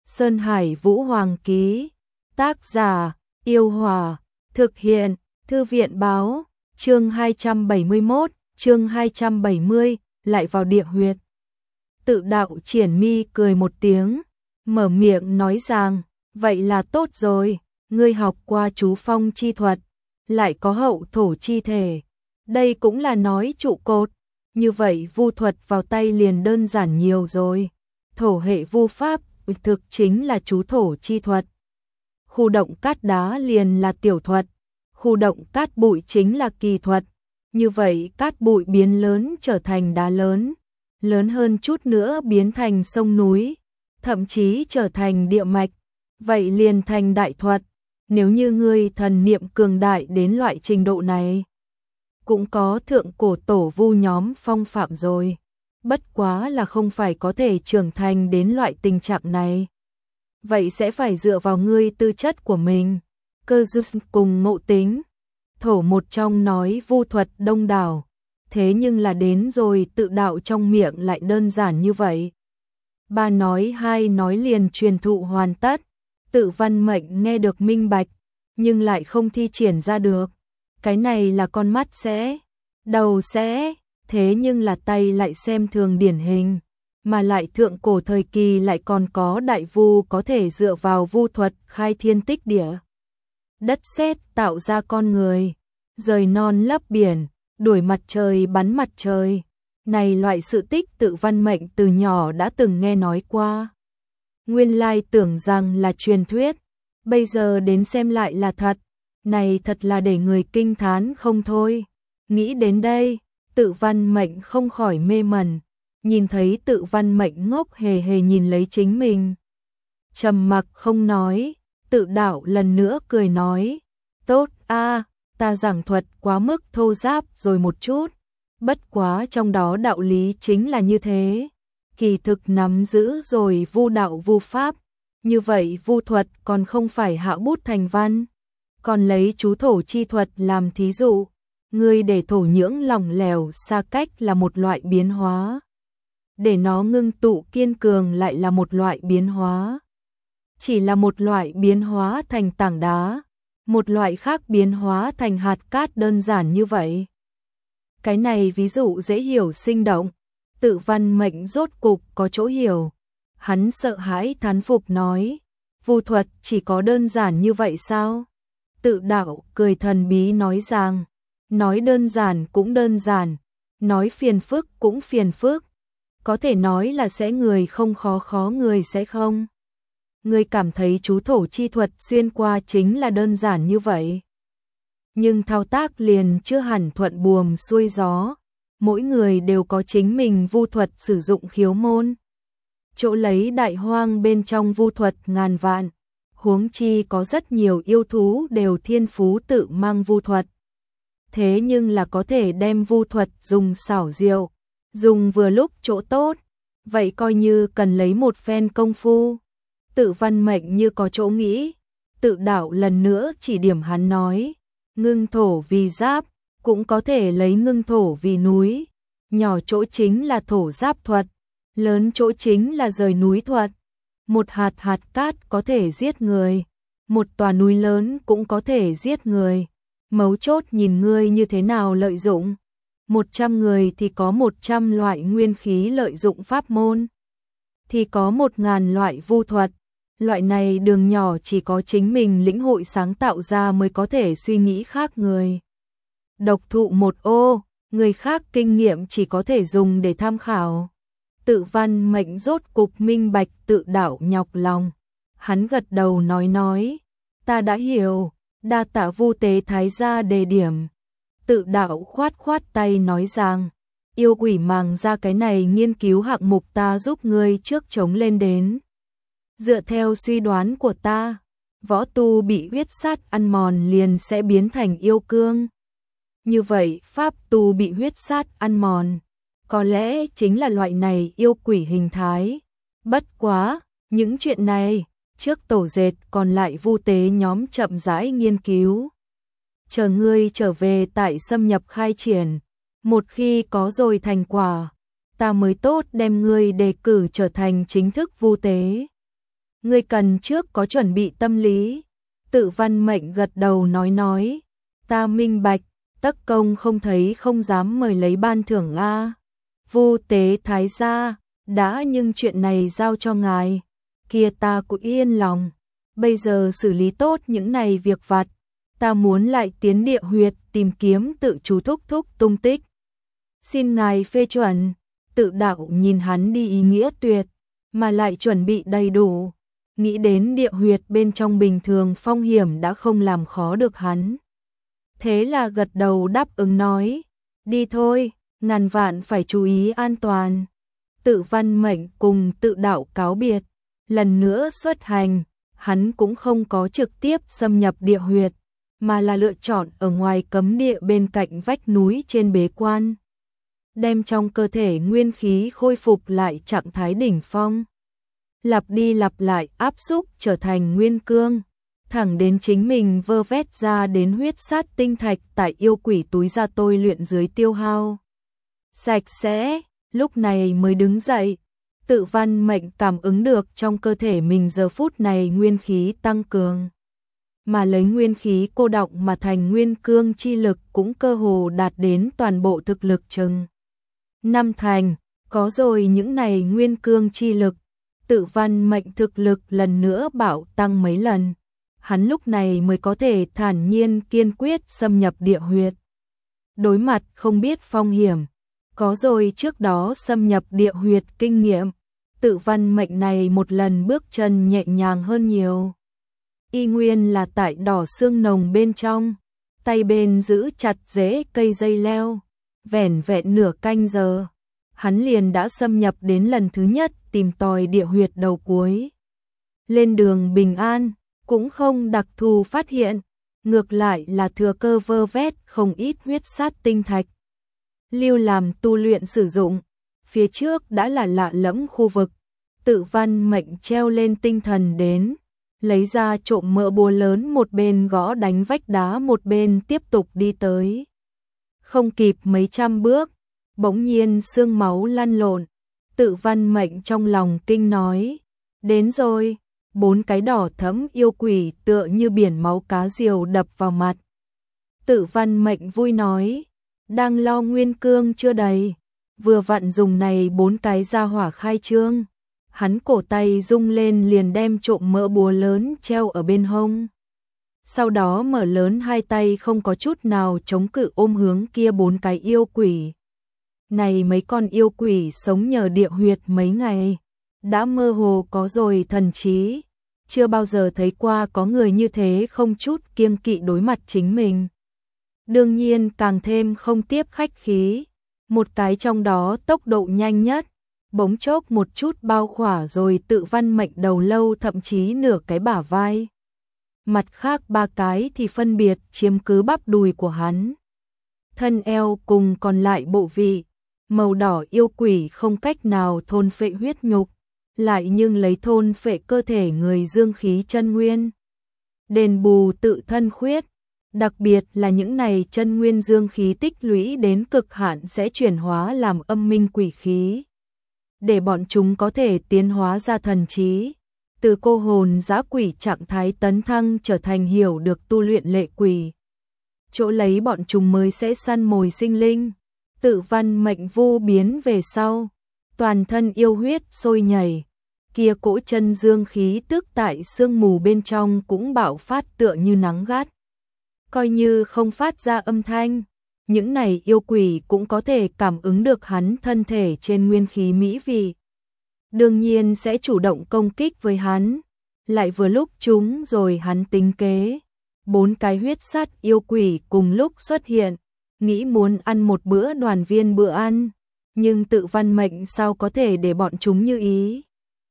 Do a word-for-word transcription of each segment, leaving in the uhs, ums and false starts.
Sơn Hải Vũ Hoàng ký. Tác giả, Yêu Hòa. Thực hiện, Thư viện báo. Chương hai trăm bảy mươi mốt, chương hai trăm bảy mươi, lại vào địa huyệt. Tự đạo Triển Mi cười một tiếng, mở miệng nói rằng, vậy là tốt rồi, ngươi học qua chú phong chi thuật, lại có hậu thổ chi thể. Đây cũng là nói trụ cột, như vậy vu thuật vào tay liền đơn giản nhiều rồi. Thổ hệ vu pháp, thực chính là chú thổ chi thuật. Khu động cát đá liền là tiểu thuật, khu động cát bụi chính là kỳ thuật. Như vậy cát bụi biến lớn trở thành đá lớn, lớn hơn chút nữa biến thành sông núi, thậm chí trở thành địa mạch, vậy liền thành đại thuật. Nếu như ngươi thần niệm cường đại đến loại trình độ này, cũng có thượng cổ tổ vu nhóm phong phạm rồi. Bất quá là không phải có thể trưởng thành đến loại tình trạng này. Vậy sẽ phải dựa vào ngươi tư chất của mình, cơ duyên cùng ngộ tính. Thổ một trong nói vu thuật đông đảo, thế nhưng là đến rồi tự đạo trong miệng lại đơn giản như vậy. Ba nói hai nói liền truyền thụ hoàn tất, tự văn mệnh nghe được minh bạch, nhưng lại không thi triển ra được. Cái này là con mắt sẽ, đầu sẽ, thế nhưng là tay lại xem thường điển hình, mà lại thượng cổ thời kỳ lại còn có đại vu có thể dựa vào vu thuật khai thiên tích địa, đất sét tạo ra con người, rời non lấp biển, đuổi mặt trời bắn mặt trời. Này loại sự tích tự văn mệnh từ nhỏ đã từng nghe nói qua. Nguyên lai tưởng rằng là truyền thuyết, bây giờ đến xem lại là thật. Này thật là để người kinh thán không thôi. Nghĩ đến đây, tự văn mệnh không khỏi mê mẩn, nhìn thấy tự văn mệnh ngốc hề hề nhìn lấy chính mình. Trầm mặc không nói, tự đạo lần nữa cười nói, tốt a, ta giảng thuật quá mức thô ráp rồi một chút, bất quá trong đó đạo lý chính là như thế. Kỳ thực nắm giữ rồi vu đạo vu pháp, như vậy vu thuật còn không phải hạ bút thành văn. Còn lấy chú thổ chi thuật làm thí dụ, ngươi để thổ nhưỡng lỏng lẻo xa cách là một loại biến hóa, để nó ngưng tụ kiên cường lại là một loại biến hóa. Chỉ là một loại biến hóa thành tảng đá, một loại khác biến hóa thành hạt cát đơn giản như vậy. Cái này ví dụ dễ hiểu sinh động, tự văn mệnh rốt cục có chỗ hiểu. Hắn sợ hãi thán phục nói, vu thuật chỉ có đơn giản như vậy sao? Tự đạo cười thần bí nói rằng, nói đơn giản cũng đơn giản, nói phiền phức cũng phiền phức. Có thể nói là sẽ người không khó khó người sẽ không. Người cảm thấy chú thổ chi thuật xuyên qua chính là đơn giản như vậy. Nhưng thao tác liền chưa hẳn thuận buồm xuôi gió. Mỗi người đều có chính mình vu thuật sử dụng khiếu môn. Chỗ lấy đại hoang bên trong vu thuật ngàn vạn. Huống chi có rất nhiều yêu thú đều thiên phú tự mang vu thuật. Thế nhưng là có thể đem vu thuật dùng xảo diệu, dùng vừa lúc chỗ tốt, vậy coi như cần lấy một phen công phu. Tự văn mệnh như có chỗ nghĩ, tự đạo lần nữa chỉ điểm hắn nói, ngưng thổ vì giáp, cũng có thể lấy ngưng thổ vì núi, nhỏ chỗ chính là thổ giáp thuật, lớn chỗ chính là rời núi thuật. Một hạt hạt cát có thể giết người, một tòa núi lớn cũng có thể giết người. Mấu chốt nhìn ngươi như thế nào lợi dụng. Một trăm người thì có một trăm loại nguyên khí lợi dụng pháp môn, thì có một ngàn loại vu thuật. Loại này đường nhỏ chỉ có chính mình lĩnh hội sáng tạo ra mới có thể suy nghĩ khác người. Độc thụ một ô, người khác kinh nghiệm chỉ có thể dùng để tham khảo. Tự văn mệnh rốt cục minh bạch tự đạo nhọc lòng. Hắn gật đầu nói nói, ta đã hiểu, đa tạ vu tế thái gia đề điểm. Tự đạo khoát khoát tay nói rằng, yêu quỷ màng ra cái này nghiên cứu hạng mục ta giúp ngươi trước chống lên đến. Dựa theo suy đoán của ta, võ tu bị huyết sát ăn mòn liền sẽ biến thành yêu cương. Như vậy pháp tu bị huyết sát ăn mòn, có lẽ chính là loại này yêu quỷ hình thái. Bất quá, những chuyện này, trước tổ dệt còn lại vu tế nhóm chậm rãi nghiên cứu. Chờ ngươi trở về tại xâm nhập khai triển, một khi có rồi thành quả, ta mới tốt đem ngươi đề cử trở thành chính thức vu tế. Ngươi cần trước có chuẩn bị tâm lý. Tự Văn Mệnh gật đầu nói nói, ta minh bạch, tất công không thấy không dám mời lấy ban thưởng a. Vu Tế Thái gia, đã nhưng chuyện này giao cho ngài, kia ta cũng yên lòng. Bây giờ xử lý tốt những này việc vặt, ta muốn lại tiến địa huyệt tìm kiếm tự chú thúc thúc tung tích. Xin ngài phê chuẩn. Tự đạo nhìn hắn đi ý nghĩa tuyệt, mà lại chuẩn bị đầy đủ. Nghĩ đến địa huyệt bên trong bình thường phong hiểm đã không làm khó được hắn. Thế là gật đầu đáp ứng nói, đi thôi, ngàn vạn phải chú ý an toàn. Tự Văn Mệnh cùng Tự đạo cáo biệt, lần nữa xuất hành, hắn cũng không có trực tiếp xâm nhập địa huyệt, mà là lựa chọn ở ngoài cấm địa bên cạnh vách núi trên bế quan, đem trong cơ thể nguyên khí khôi phục lại trạng thái đỉnh phong. Lặp đi lặp lại áp xúc trở thành nguyên cương, thẳng đến chính mình vơ vét ra đến huyết sát tinh thạch tại yêu quỷ túi ra tôi luyện dưới tiêu hao sạch sẽ, lúc này mới đứng dậy. Tự Văn Mệnh cảm ứng được trong cơ thể mình giờ phút này nguyên khí tăng cường, mà lấy nguyên khí cô đọng mà thành nguyên cương chi lực cũng cơ hồ đạt đến toàn bộ thực lực chừng năm thành. Có rồi những này nguyên cương chi lực, Tự Văn Mệnh thực lực lần nữa bạo tăng mấy lần, hắn lúc này mới có thể thản nhiên kiên quyết xâm nhập địa huyệt. Đối mặt không biết phong hiểm, có rồi trước đó xâm nhập địa huyệt kinh nghiệm, Tự Văn Mệnh này một lần bước chân nhẹ nhàng hơn nhiều. Y nguyên là tại đỏ xương nồng bên trong, tay bên giữ chặt rễ cây dây leo, vẻn vẹn nửa canh giờ, hắn liền đã xâm nhập đến lần thứ nhất tìm tòi địa huyệt đầu cuối. Lên đường bình an, cũng không đặc thù phát hiện, ngược lại là thừa cơ vơ vét không ít huyết sát tinh thạch. Lưu làm tu luyện sử dụng, phía trước đã là lạ lẫm khu vực, Tự Văn Mệnh treo lên tinh thần đến, lấy ra trộm mỡ búa lớn một bên gõ đánh vách đá một bên tiếp tục đi tới. Không kịp mấy trăm bước, bỗng nhiên xương máu lăn lộn, Tự Văn Mệnh trong lòng kinh nói, đến rồi. Bốn cái đỏ thẫm yêu quỷ tựa như biển máu cá diều đập vào mặt. Tự Văn Mệnh vui nói, đang lo nguyên cương chưa đầy, vừa vặn dùng này bốn cái ra hỏa khai trương. Hắn cổ tay rung lên liền đem trộm mỡ búa lớn treo ở bên hông. Sau đó mở lớn hai tay không có chút nào chống cự ôm hướng kia bốn cái yêu quỷ. Này mấy con yêu quỷ sống nhờ địa huyệt mấy ngày, đã mơ hồ có rồi thần trí, chưa bao giờ thấy qua có người như thế không chút kiêng kỵ đối mặt chính mình. Đương nhiên càng thêm không tiếp khách khí, một cái trong đó tốc độ nhanh nhất, bỗng chốc một chút bao khỏa rồi Tự Văn Mệnh đầu lâu thậm chí nửa cái bả vai. Mặt khác ba cái thì phân biệt chiếm cứ bắp đùi của hắn. Thân eo cùng còn lại bộ vị, màu đỏ yêu quỷ không cách nào thôn phệ huyết nhục, lại nhưng lấy thôn phệ cơ thể người dương khí chân nguyên. Đền bù tự thân khuyết, đặc biệt là những này chân nguyên dương khí tích lũy đến cực hạn sẽ chuyển hóa làm âm minh quỷ khí, để bọn chúng có thể tiến hóa ra thần trí, từ cô hồn dã quỷ trạng thái tấn thăng trở thành hiểu được tu luyện lệ quỷ. Chỗ lấy bọn chúng mới sẽ săn mồi sinh linh. Tự Văn Mệnh vô biến về sau, toàn thân yêu huyết sôi nhảy, kia cỗ chân dương khí tức tại sương mù bên trong cũng bạo phát tựa như nắng gắt. Coi như không phát ra âm thanh, những này yêu quỷ cũng có thể cảm ứng được hắn thân thể trên nguyên khí mỹ vị. Đương nhiên sẽ chủ động công kích với hắn, lại vừa lúc chúng rồi hắn tính kế. Bốn cái huyết sát yêu quỷ cùng lúc xuất hiện, nghĩ muốn ăn một bữa đoàn viên bữa ăn, nhưng Tự Văn Mệnh sao có thể để bọn chúng như ý.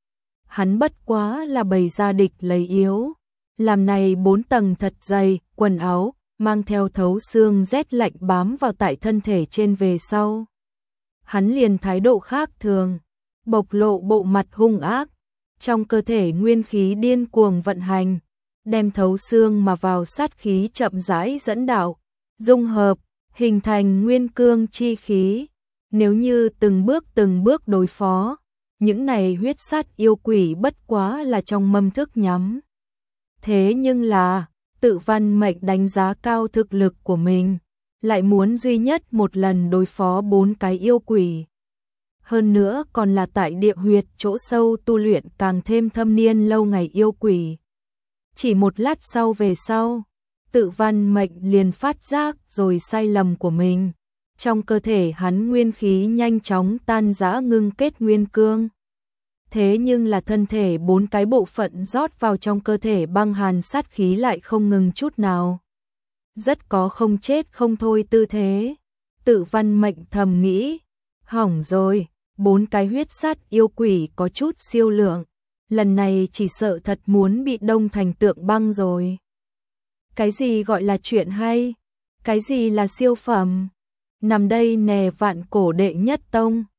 Hắn bất quá là bày ra địch lấy yếu, làm này bốn tầng thật dày, quần áo, mang theo thấu xương rét lạnh bám vào tại thân thể trên về sau. Hắn liền thái độ khác thường, bộc lộ bộ mặt hung ác, trong cơ thể nguyên khí điên cuồng vận hành, đem thấu xương mà vào sát khí chậm rãi dẫn đạo, dung hợp, hình thành nguyên cương chi khí. Nếu như từng bước từng bước đối phó, những này huyết sát yêu quỷ bất quá là trong mâm thức nhắm. Thế nhưng là, Tự Văn Mệnh đánh giá cao thực lực của mình, lại muốn duy nhất một lần đối phó bốn cái yêu quỷ. Hơn nữa còn là tại địa huyệt chỗ sâu tu luyện càng thêm thâm niên lâu ngày yêu quỷ. Chỉ một lát sau về sau, Tự Văn Mệnh liền phát giác rồi sai lầm của mình. Trong cơ thể hắn nguyên khí nhanh chóng tan rã ngưng kết nguyên cương. Thế nhưng là thân thể bốn cái bộ phận rót vào trong cơ thể băng hàn sát khí lại không ngừng chút nào. Rất có không chết không thôi tư thế. Tự Văn Mệnh thầm nghĩ, hỏng rồi, bốn cái huyết sát yêu quỷ có chút siêu lượng. Lần này chỉ sợ thật muốn bị đông thành tượng băng rồi. Cái gì gọi là chuyện hay? Cái gì là siêu phẩm? Nằm đây nè vạn cổ đệ nhất tông.